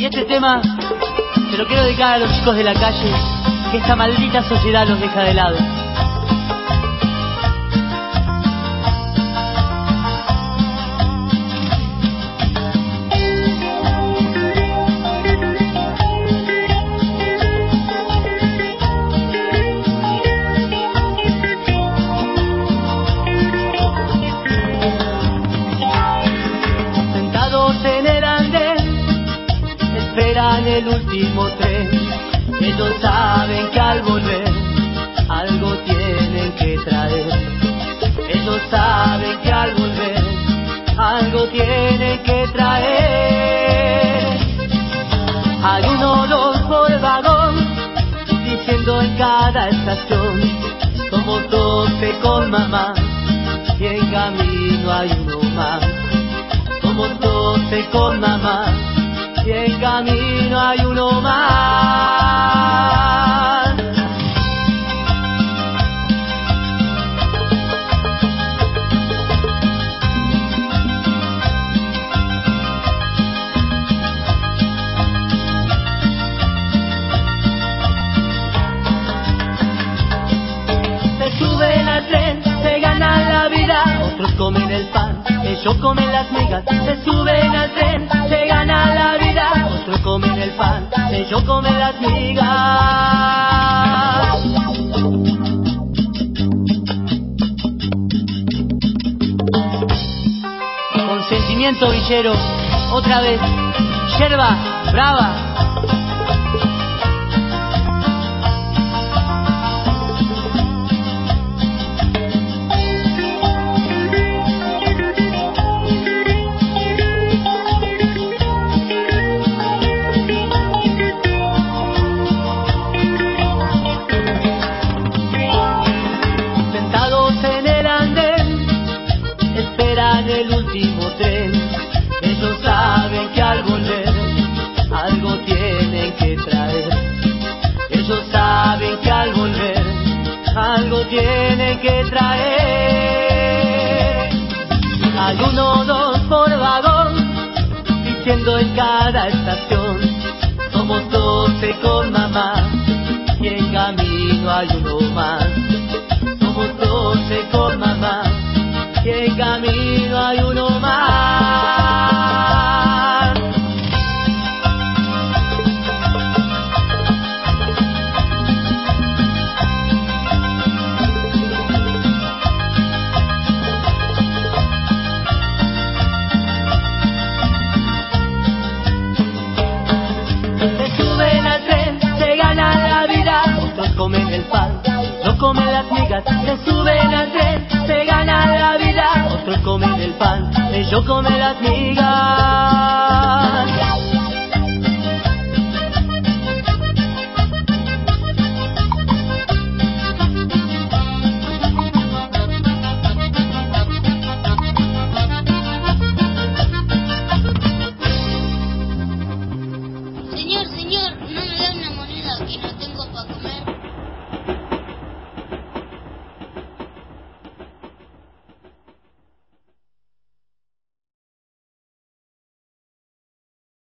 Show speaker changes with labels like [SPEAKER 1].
[SPEAKER 1] Este tema se lo quiero dedicar a los chicos de la calle, que esta maldita sociedad los deja de lado.
[SPEAKER 2] Esperan el último tren. Ellos saben que al volver algo tienen que traer. Ellos saben que al volver algo tienen que traer. Hay un olor por vagón diciendo en cada estación: somos 12 con mamá y en camino hay uno más. Somos 12 con mamá y en camino hay uno más. Se suben al tren, se ganan la vida, otros comen el pan, ellos comen las migas. Se suben al tren, se ganan la vida, otros comen el pan, ellos comen las migas.
[SPEAKER 1] Consentimiento villero, otra vez, yerba, brava.
[SPEAKER 2] El último tren. Ellos saben que al volver algo tienen que traer. Ellos saben que al volver algo tienen que traer. Hay uno, dos por vagón diciendo en cada estación: somos 12 con mamá y en camino hay uno más. Somos 12 con mamá y en camino hay uno más. Se suben al tren, se ganan la vida, otros comen el pan, no comen las migas. Se suben al tren, se ganan la vida, otros comen el pan, ellos comen las migas.
[SPEAKER 3] Señor, no me da una moneda que no tengo.